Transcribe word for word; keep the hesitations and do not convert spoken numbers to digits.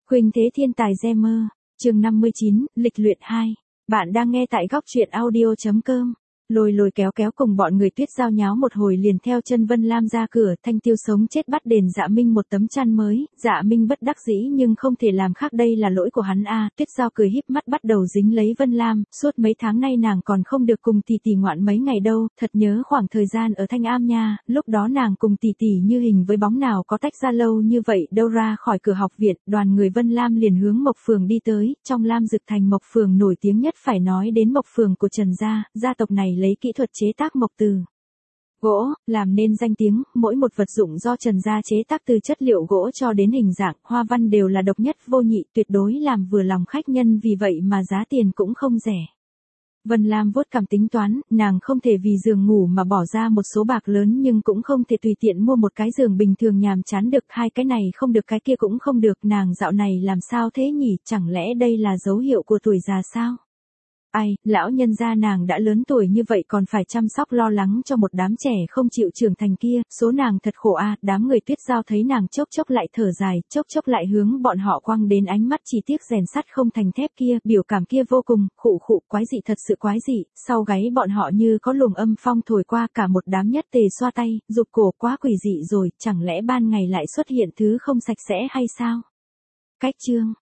Khuynh Thế Thiên Tài Gamer, chương năm mươi chín, lịch luyện hai. Bạn đang nghe tại góc truyện audio chấm com. Lôi lôi kéo kéo cùng bọn người Tuyết Giao nháo một hồi liền theo chân Vân Lam ra cửa. Thanh Tiêu sống chết bắt đền Dạ Minh một tấm chăn mới. Dạ Minh bất đắc dĩ nhưng không thể làm khác, đây là lỗi của hắn a. Tuyết Giao cười híp mắt bắt đầu dính lấy Vân Lam. Suốt mấy tháng nay nàng còn không được cùng tỷ tỷ ngoạn mấy ngày đâu. Thật nhớ khoảng thời gian ở Thanh Am nha. Lúc đó nàng cùng tỷ tỷ như hình với bóng, nào có tách ra lâu như vậy đâu. Ra khỏi cửa học viện, đoàn người Vân Lam liền hướng Mộc Phường đi tới. Trong Lam Dực Thành, Mộc Phường nổi tiếng nhất phải nói đến Mộc Phường của Trần gia. Gia tộc này lấy kỹ thuật chế tác mộc từ gỗ làm nên danh tiếng, mỗi một vật dụng do Trần gia chế tác từ chất liệu gỗ cho đến hình dạng, hoa văn đều là độc nhất vô nhị, tuyệt đối làm vừa lòng khách nhân, vì vậy mà giá tiền cũng không rẻ. Vân Lam vuốt cằm tính toán, nàng không thể vì giường ngủ mà bỏ ra một số bạc lớn, nhưng cũng không thể tùy tiện mua một cái giường bình thường nhàm chán được, hai cái này không được cái kia cũng không được, nàng dạo này làm sao thế nhỉ, chẳng lẽ đây là dấu hiệu của tuổi già sao? Ai, lão nhân gia nàng đã lớn tuổi như vậy còn phải chăm sóc lo lắng cho một đám trẻ không chịu trưởng thành kia, số nàng thật khổ a. Đám người Tuyết Giao thấy nàng chốc chốc lại thở dài, chốc chốc lại hướng bọn họ quăng đến ánh mắt chỉ tiếc rèn sắt không thành thép kia, biểu cảm kia vô cùng, khụ khụ, quái dị, thật sự quái dị. Sau gáy bọn họ như có luồng âm phong thổi qua, cả một đám nhất tề xoa tay, rụt cổ, quá quỷ dị rồi, chẳng lẽ ban ngày lại xuất hiện thứ không sạch sẽ hay sao? Cách chương